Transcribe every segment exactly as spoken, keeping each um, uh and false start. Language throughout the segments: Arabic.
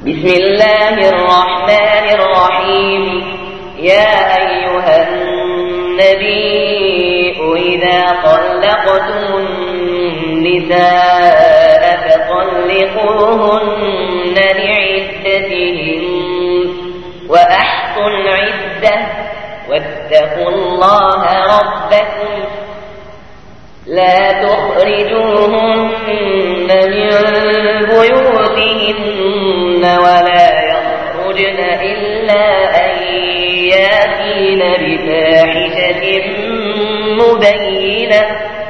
بسم الله الرحمن الرحيم. يا أيها النبي إذا طلقتم النساء فطلقوهن لعدتهن وأحصوا العدة واتقوا الله ربكم لا تخرجوهن من بيوتهن ولا يخرجن إلا أن يأتين بفاحشة مبينة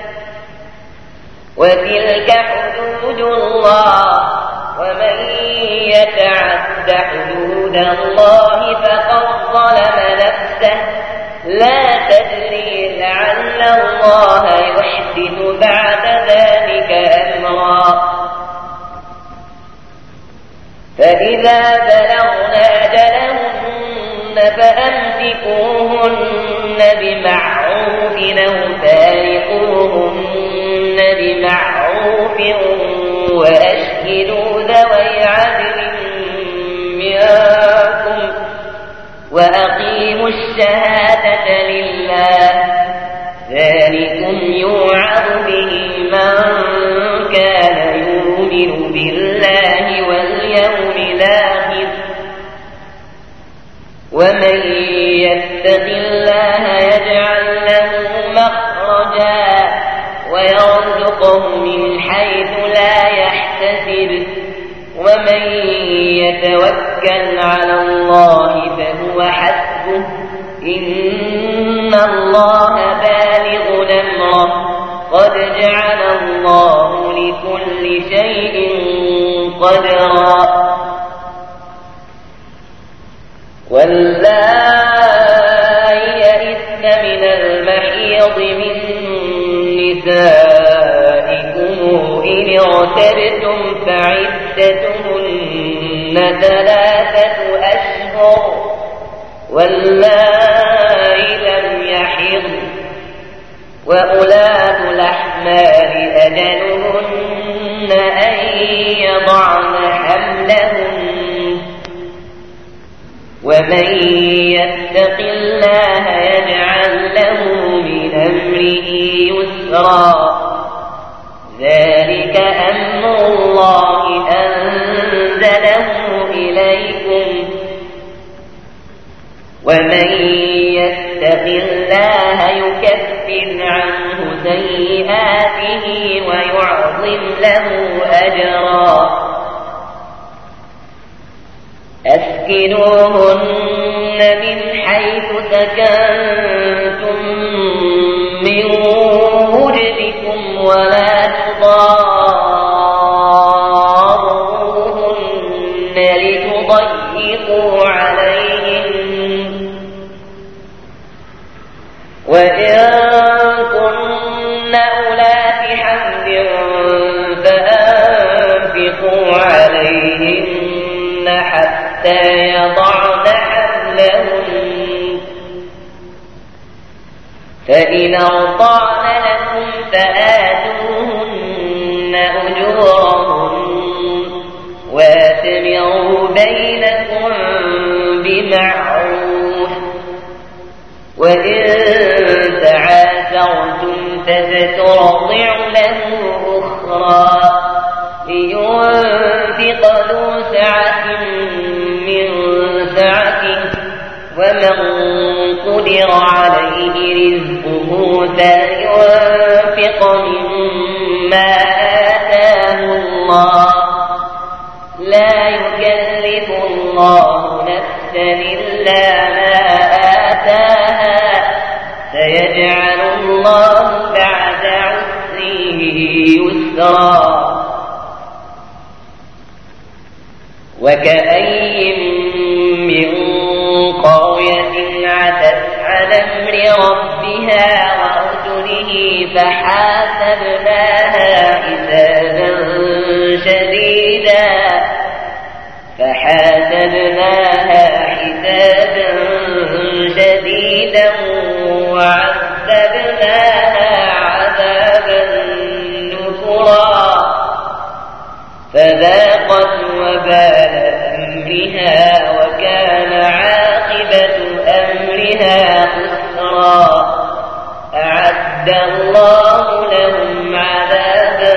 وتلك حدود الله ومن يتعد حدود الله فقد ظلم نفسه لا تدري لعل الله يحدث بعد ذلك أمرا. فإذا بلغن أجلهن فأمسكوهن بمعروف أو فارقوهن بمعروف وأشهدوا ذوي عدل منكم وأقيموا الشهادة لله ذلكم يوعظ به من كان يؤمن بالله واليوم الآخر ومن يتق الله يجعل له مخرجا ويرزقه من حيث لا يحتسب ومن يتوكل على الله فهو حسبه إن الله بالغ أمره قد جعل الله لكل شيء قدرا. واللائي يئسن من المحيض من نسائكم إن ارتبتم فعدتهن ثلاثة أشهر واللائي لم يحضن وأولاة الأحمال أجلهن أن يضعن حملهن ومن يتق الله يجعل له من أمره يسرا ذلك أمر الله أنزله إليكم ومن يتق الله يكفر عنه سيئاته ويعظم له أجرا. أسكنوهن من حيث سكنتم من وجدكم ولا تضاروهن لتضيقوا عليهن وإن كن أولات حمل فأنفقوا عليهن حتى يضعن حملهن فإن أرضعن لكم فآتوهن أجورهن وأتمروا بينكم بمعروف وإن تعاثرتم فسترضع له أخرى لينفق ذو سعة من سعته ومن قدر عليه رزقه فلينفق مما آتاه الله لا يكلف الله نفسا إلا ما آتاها سيجعل الله بعد عسره يسرا. وكأي من قرية عتت على أمر ربها ورسله فحاسبناها حسابا شديدا فحاسبناها حسابا شديدا وعذبناها عذابا نكرا فذاقت وبال فيها خسرا أعد الله لهم عذابا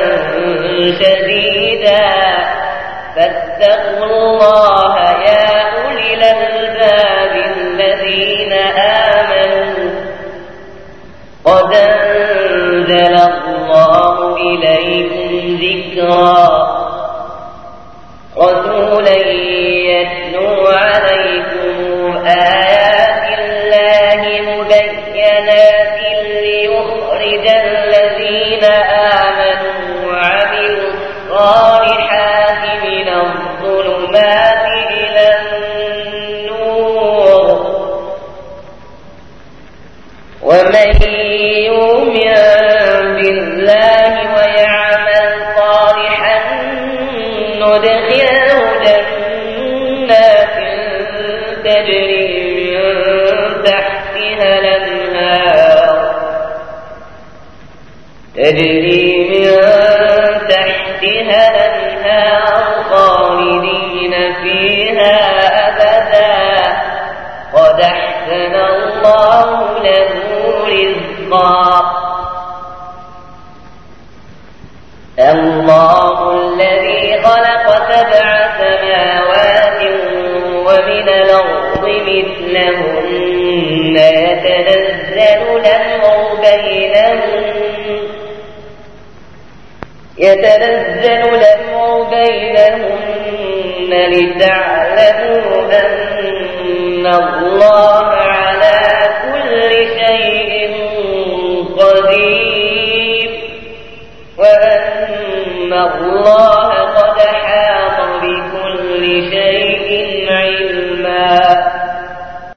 شديدا فاتقوا الله يا أولي الألباب الذين آمنوا قد أنزل الله إليكم ذكرا رسولا يتلو عليكم آيات الله مبينات ليخرج الذين آمنوا وعملوا الصالحات من الظلمات إلى النور ومن يؤمن بالله ويعمل صالحا ندخله جنات تجري من تحتها الأنهار تجري من تحتها الأنهار خالدين فيها أبدا قد أحسن الله له رزقا الله الذي خلق سبع سماوات ومن الأرض مثلهن يتنزل الأمر بينهن يتنزل الأمر بينهن لتعلموا أن الله على كل شيء قدير وأن الله قد حاط بكل شيء علما